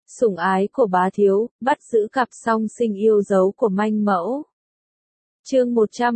Sủng ái của bá thiếu, bắt giữ cặp song sinh yêu dấu của manh mẫu. Chương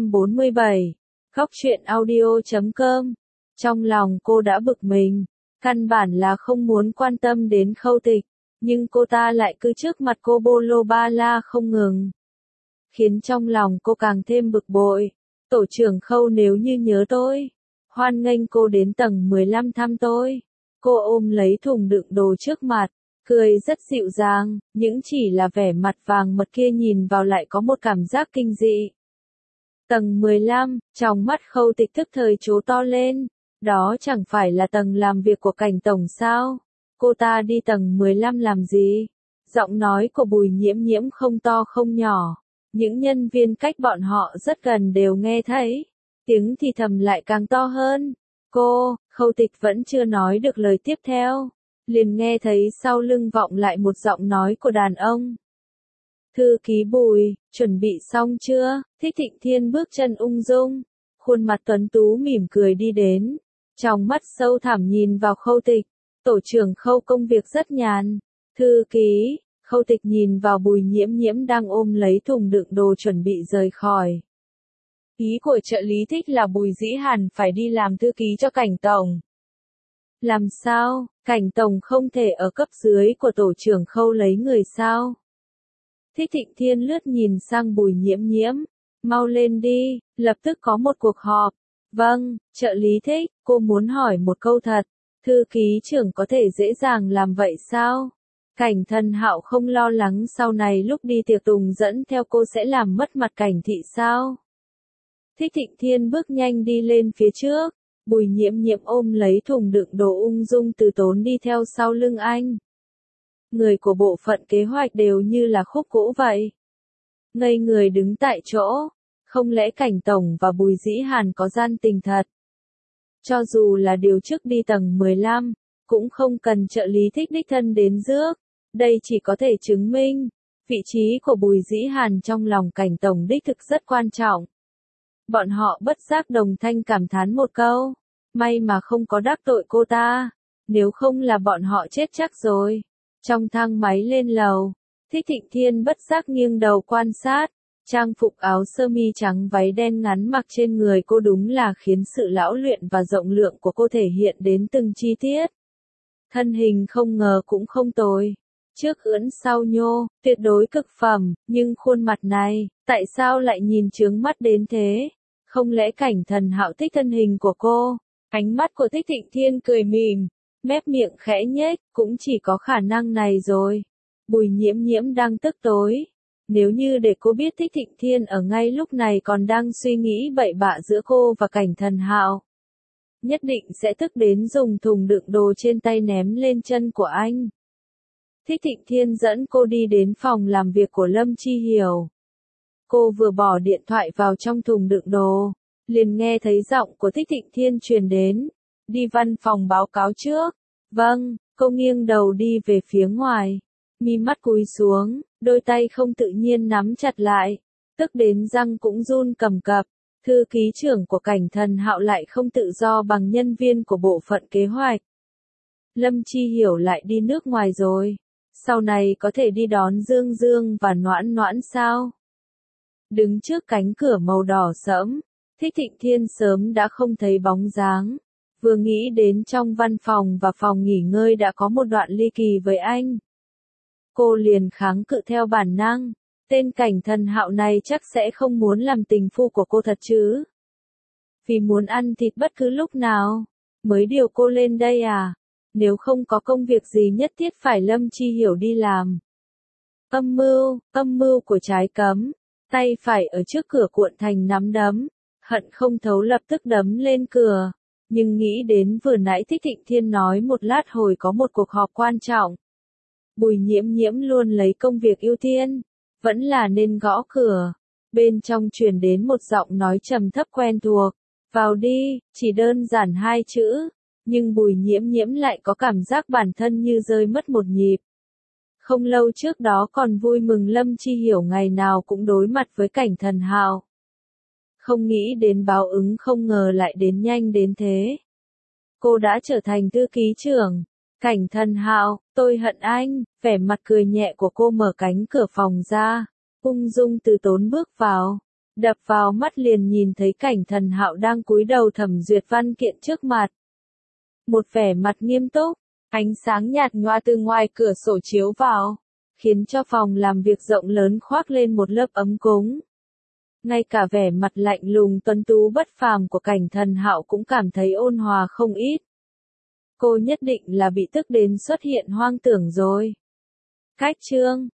147. Góc truyện audio.com. Trong lòng cô đã bực mình, căn bản là không muốn quan tâm đến Khâu Tịch, nhưng cô ta lại cứ trước mặt cô bolo ba la không ngừng, khiến trong lòng cô càng thêm bực bội. Tổ trưởng Khâu nếu như nhớ tôi, hoan nghênh cô đến tầng 15 thăm tôi. Cô ôm lấy thùng đựng đồ trước mặt, cười rất dịu dàng, những chỉ là vẻ mặt vàng mật kia nhìn vào lại có một cảm giác kinh dị. Tầng 15, trong mắt Khâu Tịch tức thời trố to lên, đó chẳng phải là tầng làm việc của Cảnh tổng sao? Cô ta đi tầng 15 làm gì? Giọng nói của Bùi Nhiễm Nhiễm không to không nhỏ, những nhân viên cách bọn họ rất gần đều nghe thấy, tiếng thì thầm lại càng to hơn. Khâu Tịch vẫn chưa nói được lời tiếp theo, liền nghe thấy sau lưng vọng lại một giọng nói của đàn ông. Thư ký Bùi, chuẩn bị xong chưa? Thích Thịnh Thiên bước chân ung dung, khuôn mặt tuấn tú mỉm cười đi đến, trong mắt sâu thẳm nhìn vào Khâu Tịch. Tổ trưởng Khâu công việc rất nhàn. Thư ký, Khâu Tịch nhìn vào Bùi Nhiễm Nhiễm đang ôm lấy thùng đựng đồ chuẩn bị rời khỏi. Ý của trợ lý Thích là Bùi Dĩ Hàn phải đi làm thư ký cho Cảnh tổng. Làm sao, Cảnh tổng không thể ở cấp dưới của tổ trưởng Khâu lấy người sao? Thích Thịnh Thiên lướt nhìn sang Bùi Nhiễm Nhiễm, mau lên đi, lập tức có một cuộc họp. Vâng, trợ lý Thích, cô muốn hỏi một câu thật, thư ký trưởng có thể dễ dàng làm vậy sao? Cảnh Thần Hạo không lo lắng sau này lúc đi tiệc tùng dẫn theo cô sẽ làm mất mặt Cảnh thị sao? Thích Thịnh Thiên bước nhanh đi lên phía trước, Bùi Nhiễm Nhiễm ôm lấy thùng đựng đồ ung dung từ tốn đi theo sau lưng anh. Người của bộ phận kế hoạch đều như là khúc gỗ vậy, ngây người đứng tại chỗ, không lẽ Cảnh tổng và Bùi Dĩ Hàn có gian tình thật? Cho dù là điều trước đi tầng 15, cũng không cần trợ lý Thích đích thân đến rước, đây chỉ có thể chứng minh, vị trí của Bùi Dĩ Hàn trong lòng Cảnh tổng đích thực rất quan trọng. Bọn họ bất giác đồng thanh cảm thán một câu, may mà không có đắc tội cô ta, nếu không là bọn họ chết chắc rồi. Trong thang máy lên lầu, Thích Thịnh Thiên bất giác nghiêng đầu quan sát, trang phục áo sơ mi trắng váy đen ngắn mặc trên người cô đúng là khiến sự lão luyện và rộng lượng của cô thể hiện đến từng chi tiết. Thân hình không ngờ cũng không tồi, trước ưỡn sau nhô, tuyệt đối cực phẩm, nhưng khuôn mặt này, tại sao lại nhìn chướng mắt đến thế? Không lẽ Cảnh Thần Hạo thích thân hình của cô? Ánh mắt của Thích Thịnh Thiên cười mỉm, mép miệng khẽ nhếch, cũng chỉ có khả năng này rồi. Bùi Nhiễm Nhiễm đang tức tối. Nếu như để cô biết Thích Thịnh Thiên ở ngay lúc này còn đang suy nghĩ bậy bạ giữa cô và Cảnh Thần Hạo, nhất định sẽ tức đến dùng thùng đựng đồ trên tay ném lên chân của anh. Thích Thịnh Thiên dẫn cô đi đến phòng làm việc của Lâm Chi Hiểu. Cô vừa bỏ điện thoại vào trong thùng đựng đồ, liền nghe thấy giọng của Thích Thịnh Thiên truyền đến. Đi văn phòng báo cáo trước. Vâng, cô nghiêng đầu đi về phía ngoài. Mi mắt cúi xuống, đôi tay không tự nhiên nắm chặt lại, tức đến răng cũng run cầm cập. Thư ký trưởng của Cảnh Thần Hạo lại không tự do bằng nhân viên của bộ phận kế hoạch. Lâm Chi Hiểu lại đi nước ngoài rồi, sau này có thể đi đón Dương Dương và Noãn Noãn sao? Đứng trước cánh cửa màu đỏ sẫm, Thích Thịnh Thiên sớm đã không thấy bóng dáng. Vừa nghĩ đến trong văn phòng và phòng nghỉ ngơi đã có một đoạn ly kỳ với anh, cô liền kháng cự theo bản năng. Tên Cảnh Thần Hạo này chắc sẽ không muốn làm tình phu của cô thật chứ? Vì muốn ăn thịt bất cứ lúc nào mới điều cô lên đây à? Nếu không có công việc gì nhất thiết phải Lâm Chi Hiểu đi làm. Âm mưu của trái cấm. Tay phải ở trước cửa cuộn thành nắm đấm, hận không thấu lập tức đấm lên cửa. Nhưng nghĩ đến vừa nãy Thích Thịnh Thiên nói một lát hồi có một cuộc họp quan trọng, Bùi Nhiễm Nhiễm luôn lấy công việc ưu tiên, vẫn là nên gõ cửa. Bên trong truyền đến một giọng nói trầm thấp quen thuộc, vào đi, chỉ đơn giản hai chữ, nhưng Bùi Nhiễm Nhiễm lại có cảm giác bản thân như rơi mất một nhịp. Không lâu trước đó còn vui mừng Lâm Chi Hiểu ngày nào cũng đối mặt với Cảnh Thần Hạo. Không nghĩ đến báo ứng không ngờ lại đến nhanh đến thế. Cô đã trở thành thư ký trưởng. Cảnh Thần Hạo, Tôi hận anh, vẻ mặt cười nhẹ của cô mở cánh cửa phòng ra, ung dung từ tốn bước vào. Đập vào mắt liền nhìn thấy Cảnh Thần Hạo đang cúi đầu thẩm duyệt văn kiện trước mặt. Một vẻ mặt nghiêm túc, ánh sáng nhạt nhòa từ ngoài cửa sổ chiếu vào, khiến cho phòng làm việc rộng lớn khoác lên một lớp ấm cúng. Ngay cả vẻ mặt lạnh lùng tuấn tú bất phàm của Cảnh Thần Hạo cũng cảm thấy ôn hòa không ít. Cô nhất định là bị tức đến xuất hiện hoang tưởng rồi. Khách trương,